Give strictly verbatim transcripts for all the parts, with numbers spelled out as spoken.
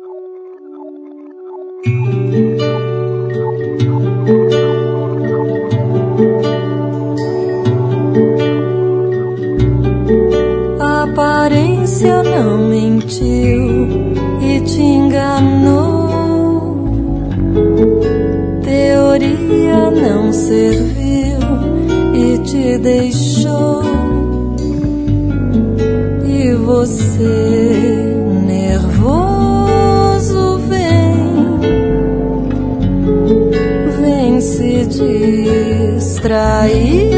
A aparência não mentiu e te enganou. Teoria não serviu e te deixou. E você, nervoso, vem, vem se distrair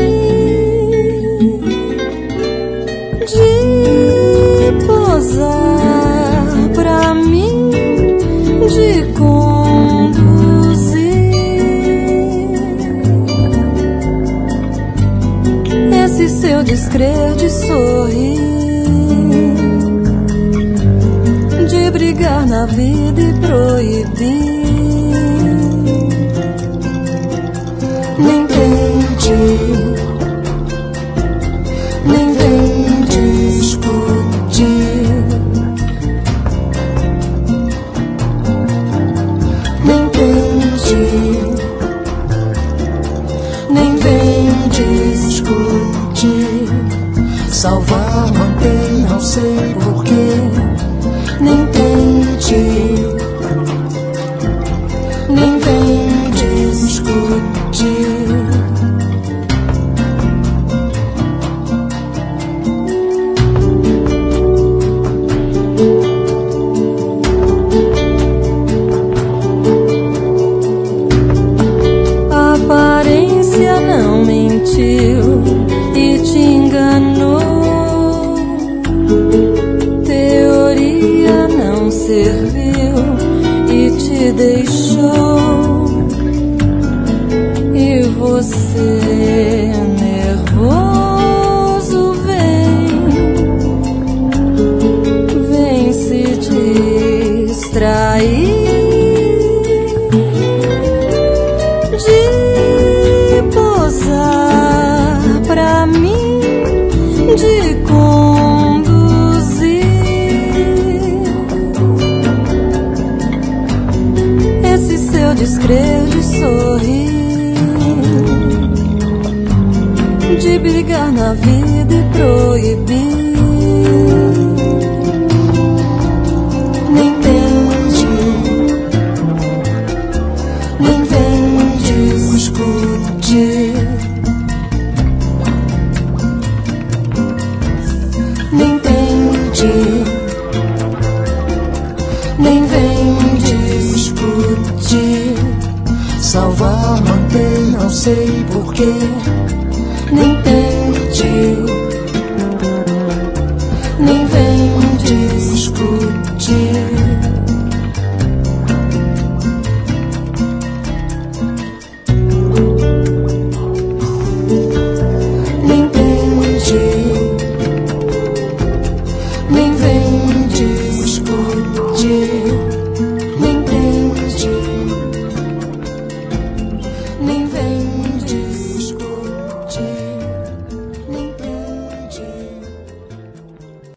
de posar pra mim, de conduzir esse seu descrer de sorrir, de brigar na vida e proibir. Nem tente, nem vem discutir, nem tente, nem vem discutir. Salvar, manter, não sei porquê. Nem tente, nem vem discutir. A aparência não mentiu e te enganou. Teoria não serviu e te deixou. E você, nervoso, vem, vem se distrair de posar pra mim, de conduzir esse seu descrer de sorrir, de brigar na vida e proibir. Nem tente, nem vem discutir, nem tente, nem vem discutir. Salvar, manter, não sei